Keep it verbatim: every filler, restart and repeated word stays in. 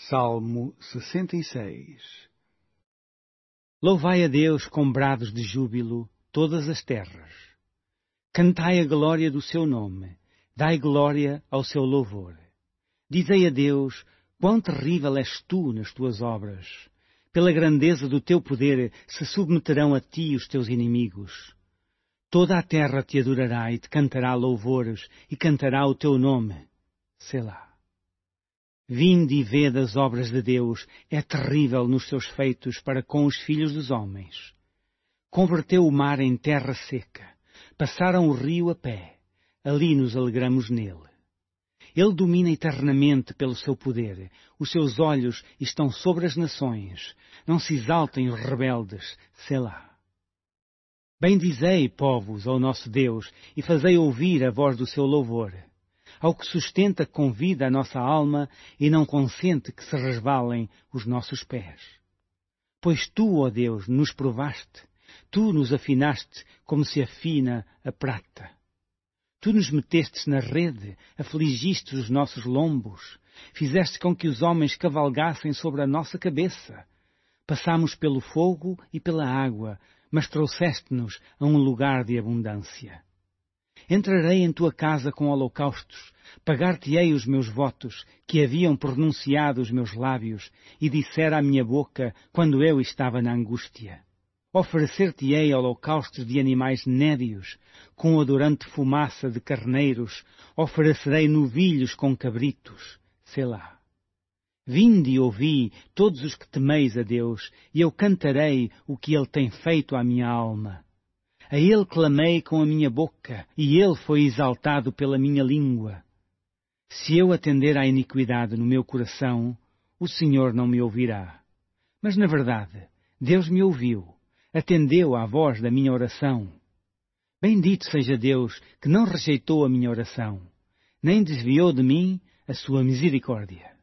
Salmo sessenta e seis. Louvai a Deus com brados de júbilo, todas as terras. Cantai a glória do seu nome, dai glória ao seu louvor. Dizei a Deus, quão terrível és tu nas tuas obras. Pela grandeza do teu poder se submeterão a ti os teus inimigos. Toda a terra te adorará e te cantará louvores e cantará o teu nome. Selá. Vinde e vede as obras de Deus, é terrível nos seus feitos para com os filhos dos homens. Converteu o mar em terra seca, passaram o rio a pé, ali nos alegramos nele. Ele domina eternamente pelo seu poder, os seus olhos estão sobre as nações, não se exaltem os rebeldes, selá. Bendizei, povos, ao nosso Deus, e fazei ouvir a voz do seu louvor. Ao que sustenta com vida a nossa alma e não consente que se resvalem os nossos pés. Pois tu, ó Deus, nos provaste, tu nos afinaste como se afina a prata. Tu nos metestes na rede, afligiste os nossos lombos, fizeste com que os homens cavalgassem sobre a nossa cabeça. Passámos pelo fogo e pela água, mas trouxeste-nos a um lugar de abundância. Entrarei em tua casa com holocaustos, pagar-te-ei os meus votos, que haviam pronunciado os meus lábios, e dissera a minha boca, quando eu estava na angústia. Oferecer-te-ei holocaustos de animais nédios, com odorante fumaça de carneiros, oferecerei novilhos com cabritos, selá. Vinde e ouvi, todos os que temeis a Deus, e eu cantarei o que Ele tem feito à minha alma. A Ele clamei com a minha boca, e Ele foi exaltado pela minha língua. Se eu atender à iniquidade no meu coração, o Senhor não me ouvirá. Mas, na verdade, Deus me ouviu, atendeu à voz da minha oração. Bendito seja Deus, que não rejeitou a minha oração, nem desviou de mim a sua misericórdia.